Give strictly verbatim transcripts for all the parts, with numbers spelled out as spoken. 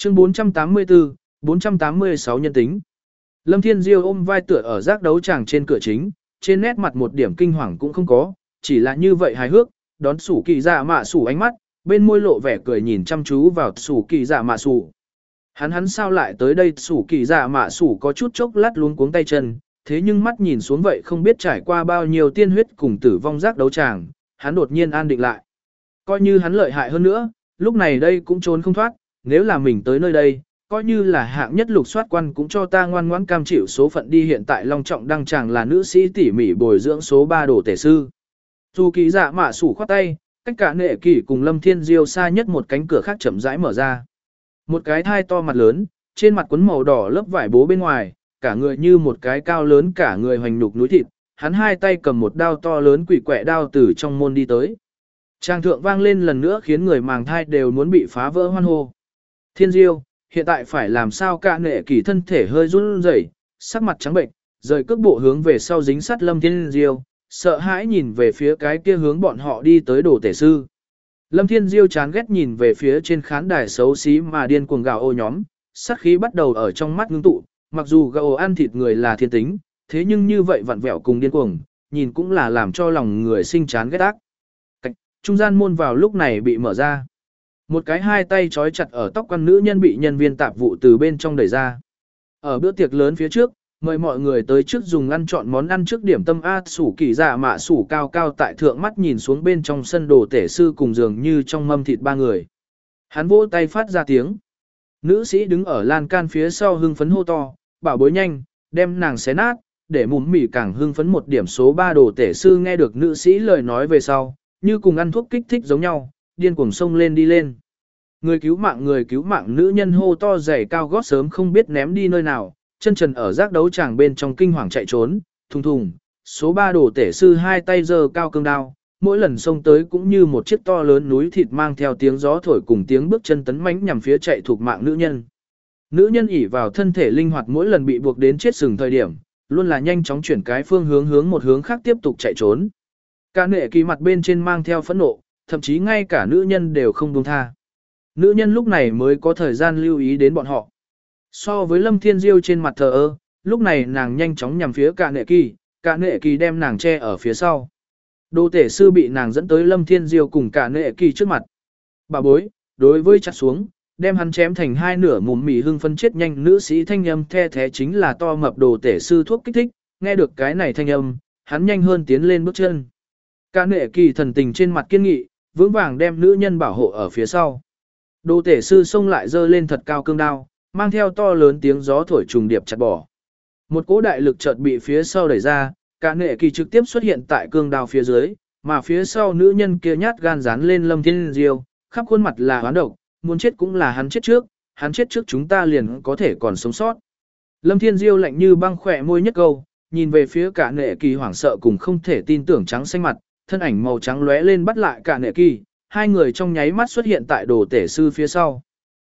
Chương bốn trăm tám mươi tư, bốn trăm tám mươi sáu nhân tính. Lâm Thiên Diêu ôm vai tựa ở giác đấu tràng trên cửa chính, trên nét mặt một điểm kinh hoàng cũng không có, chỉ là như vậy hài hước, đón sủ kỳ dạ mạ sủ ánh mắt, bên môi lộ vẻ cười nhìn chăm chú vào sủ kỳ dạ mạ sủ. Hắn hắn sao lại tới đây, sủ kỳ dạ mạ sủ có chút chốc lát luống cuống tay chân, thế nhưng mắt nhìn xuống vậy không biết trải qua bao nhiêu tiên huyết cùng tử vong giác đấu tràng, hắn đột nhiên an định lại. Coi như hắn lợi hại hơn nữa, lúc này đây cũng trốn không thoát, nếu là mình tới nơi đây, coi như là hạng nhất lục soát quan cũng cho ta ngoan ngoãn cam chịu số phận đi. Hiện tại Long Trọng đăng tràng là nữ sĩ tỉ mỉ bồi dưỡng số ba đồ tể sư. Dù kỳ dạ mạ sủ khoát tay, cách cả nệ kỷ cùng Lâm Thiên Diêu xa nhất một cánh cửa khác chậm rãi mở ra. Một cái thai to mặt lớn, trên mặt quấn màu đỏ lớp vải bố bên ngoài, cả người như một cái cao lớn cả người hoành nhục núi thịt, hắn hai tay cầm một đao to lớn quỷ quẹ đao từ trong môn đi tới. Trang thượng vang lên lần nữa khiến người màng thai đều muốn bị phá vỡ hoan hô. Thiên Diêu, hiện tại phải làm sao? Cả nệ kỷ thân thể hơi run rẩy, sắc mặt trắng bệnh, rời cước bộ hướng về sau dính sát Lâm Thiên Diêu, sợ hãi nhìn về phía cái kia hướng bọn họ đi tới đồ tể sư. Lâm Thiên Diêu chán ghét nhìn về phía trên khán đài xấu xí mà điên cuồng gào ô nhóm, sát khí bắt đầu ở trong mắt ngưng tụ, mặc dù gào ăn thịt người là thiên tính, thế nhưng như vậy vặn vẹo cùng điên cuồng, nhìn cũng là làm cho lòng người sinh chán ghét ác. Cách, trung gian môn vào lúc này bị mở ra. Một cái hai tay trói chặt ở tóc quan nữ nhân bị nhân viên tạp vụ từ bên trong đẩy ra. Ở bữa tiệc lớn phía trước, mời mọi người tới trước dùng ăn chọn món ăn trước điểm tâm. A sủ kỳ dạ mạ sủ cao cao tại thượng mắt nhìn xuống bên trong sân đồ tể sư cùng giường như trong mâm thịt ba người. Hắn vỗ tay phát ra tiếng. Nữ sĩ đứng ở lan can phía sau hưng phấn hô to, bảo bối nhanh, đem nàng xé nát, để mùm mỉ càng hưng phấn một điểm. Số ba đồ tể sư nghe được nữ sĩ lời nói về sau, như cùng ăn thuốc kích thích giống nhau, điên cuồng xông lên đi lên. Người cứu mạng người cứu mạng nữ nhân hô to giày cao gót sớm không biết ném đi nơi nào, chân trần ở giác đấu tràng bên trong kinh hoàng chạy trốn, thùng thùng. Số ba đồ tể sư hai tay giơ cao cương đao, mỗi lần xông tới cũng như một chiếc to lớn núi thịt mang theo tiếng gió thổi cùng tiếng bước chân tấn mãnh nhằm phía chạy thuộc mạng nữ nhân. Nữ nhân ỉ vào thân thể linh hoạt, mỗi lần bị buộc đến chết sừng thời điểm, luôn là nhanh chóng chuyển cái phương hướng hướng một hướng khác tiếp tục chạy trốn. Cả nệ kỳ mặt bên trên mang theo phẫn nộ, thậm chí ngay cả nữ nhân đều không buông tha. Nữ nhân lúc này mới có thời gian lưu ý đến bọn họ. So với Lâm Thiên Diêu trên mặt thờ ơ, lúc này nàng nhanh chóng nhằm phía cả nệ kỳ, cả nệ kỳ đem nàng che ở phía sau. Đồ tể sư bị nàng dẫn tới Lâm Thiên Diêu cùng cả nệ kỳ trước mặt. Bà bối, đối với chặt xuống, đem hắn chém thành hai nửa. Mùm mỉ hưng phân chết nhanh, nữ sĩ thanh âm the thế chính là to mập đồ tể sư thuốc kích thích, nghe được cái này thanh âm, hắn nhanh hơn tiến lên bước chân. Cả nệ kỳ thần tình trên mặt kiên nghị, vững vàng đem nữ nhân bảo hộ ở phía sau. Đồ tể sư xông lại giơ lên thật cao cương đao, mang theo to lớn tiếng gió thổi trùng điệp chặt bỏ. Một cỗ đại lực chợt bị phía sau đẩy ra, cả nệ kỳ trực tiếp xuất hiện tại cương đao phía dưới, mà phía sau nữ nhân kia nhát gan dán lên Lâm Thiên Diêu, khắp khuôn mặt là oán độc, muốn chết cũng là hắn chết trước, hắn chết trước chúng ta liền có thể còn sống sót. Lâm Thiên Diêu lạnh như băng khỏe môi nhất câu, nhìn về phía cả nệ kỳ hoảng sợ cùng không thể tin tưởng trắng xanh mặt, thân ảnh màu trắng lóe lên bắt lại cả nệ kỳ, hai người trong nháy mắt xuất hiện tại đồ tể sư phía sau.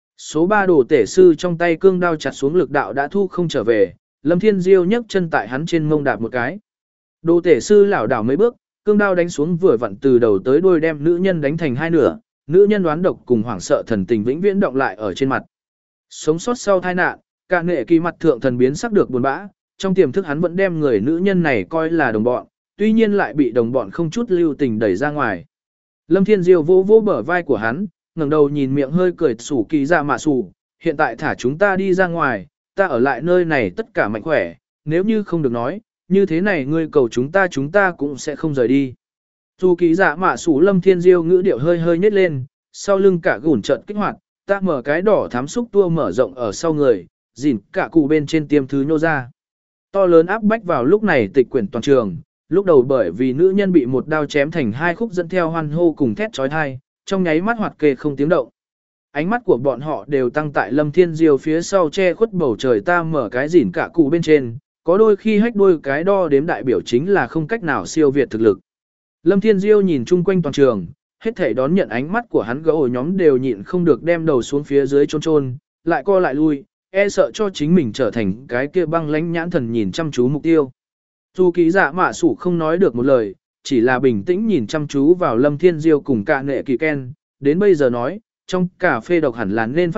Số ba đồ tể sư trong tay cương đao chặt xuống, lực đạo đã thu không trở về, Lâm Thiên Diêu nhấc chân tại hắn trên mông đạp một cái. Đồ tể sư lảo đảo mấy bước, cương đao đánh xuống vừa vặn từ đầu tới đuôi đem nữ nhân đánh thành hai nửa, nữ nhân đoán độc cùng hoảng sợ thần tình vĩnh viễn động lại ở trên mặt. Sống sót sau tai nạn, cả nệ kỳ mặt thượng thần biến sắc được buồn bã, trong tiềm thức hắn vẫn đem người nữ nhân này coi là đồng bọn, tuy nhiên lại bị đồng bọn không chút lưu tình đẩy ra ngoài. Lâm Thiên Diêu vỗ vỗ bờ vai của hắn, ngẩng đầu nhìn miệng hơi cười sủ kỳ dạ mạ sủ, hiện tại thả chúng ta đi ra ngoài, ta ở lại nơi này tất cả mạnh khỏe, nếu như không được nói, như thế này ngươi cầu chúng ta chúng ta cũng sẽ không rời đi. Sủ kỳ dạ mạ sủ Lâm Thiên Diêu ngữ điệu hơi hơi nhếch lên, sau lưng cả gùn trợn kích hoạt, ta mở cái đỏ thám xúc tua mở rộng ở sau người, dỉn cả cụ bên trên tiêm thứ nhô ra. To lớn áp bách vào lúc này tịch quyển toàn trường. Lúc đầu bởi vì nữ nhân bị một đao chém thành hai khúc dẫn theo hoan hô cùng thét chói tai, trong nháy mắt hoạt kê không tiếng động. Ánh mắt của bọn họ đều tăng tại Lâm Thiên Diêu phía sau che khuất bầu trời ta mở cái dỉn cả cụ bên trên, có đôi khi hách đôi cái đo đếm đại biểu chính là không cách nào siêu việt thực lực. Lâm Thiên Diêu nhìn chung quanh toàn trường, hết thảy đón nhận ánh mắt của hắn gấu nhóm đều nhịn không được đem đầu xuống phía dưới chôn chôn, lại co lại lui, e sợ cho chính mình trở thành cái kia băng lãnh nhãn thần nhìn chăm chú mục tiêu. Dù ký dạ mạ sủ không nói được một lời, chỉ là bình tĩnh nhìn chăm chú vào Lâm Thiên Diêu cùng cả nệ kỳ ken, đến bây giờ nói, trong cà phê độc hẳn là nên phát tác,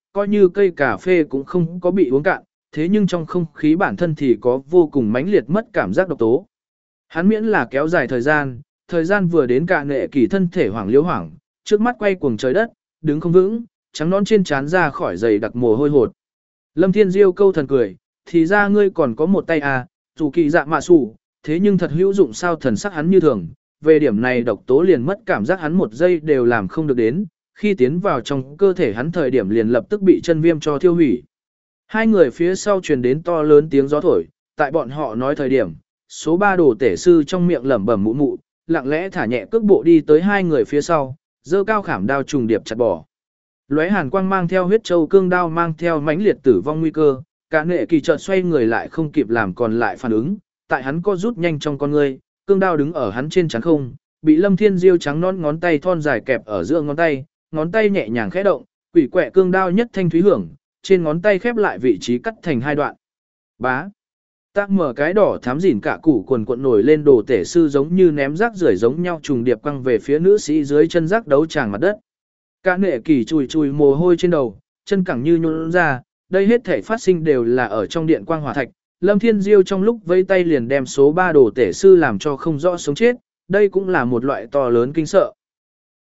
coi như cây cà phê cũng không có bị uống cạn, thế nhưng trong không khí bản thân thì có vô cùng mãnh liệt mất cảm giác độc tố. Hắn miễn là kéo dài thời gian, thời gian vừa đến cả nệ kỳ thân thể hoảng liếu hoảng, trước mắt quay cuồng trời đất, đứng không vững, trắng nón trên trán ra khỏi giày đặc mồ hôi hột. Lâm Thiên Diêu câu thần cười, thì ra ngươi còn có một tay à, dù kỳ dạ mạ sủ, thế nhưng thật hữu dụng sao thần sắc hắn như thường, về điểm này độc tố liền mất cảm giác hắn một giây đều làm không được đến, khi tiến vào trong cơ thể hắn thời điểm liền lập tức bị chân viêm cho thiêu hủy. Hai người phía sau truyền đến to lớn tiếng gió thổi, tại bọn họ nói thời điểm, số ba đồ tể sư trong miệng lẩm bẩm mụ mụ, lặng lẽ thả nhẹ cước bộ đi tới hai người phía sau, giơ cao khảm đao trùng điệp chặt bỏ. Lóe hàn quang mang theo huyết châu cương đao mang theo mãnh liệt tử vong nguy cơ, cả nệ kỳ chợt xoay người lại không kịp làm còn lại phản ứng, tại hắn co rút nhanh trong con ngươi, cương đao đứng ở hắn trên trán không, bị Lâm Thiên Diêu trắng non ngón tay thon dài kẹp ở giữa ngón tay, ngón tay nhẹ nhàng khẽ động, quỷ quẹ cương đao nhất thanh thúy hưởng, trên ngón tay khép lại vị trí cắt thành hai đoạn. Bá. Tác mở cái đỏ thám dỉn cả củ quần cuộn nổi lên đồ tể sư giống như ném rác rưởi giống nhau trùng điệp quăng về phía nữ sĩ dưới chân rác đấu tràng mặt đất. Cả nệ kỳ chùi chùi mồ hôi trên đầu, chân cẳng như nhũn ra, đây hết thể phát sinh đều là ở trong điện quang hỏa thạch. Lâm Thiên Diêu trong lúc vây tay liền đem số ba đồ tể sư làm cho không rõ sống chết, đây cũng là một loại to lớn kinh sợ.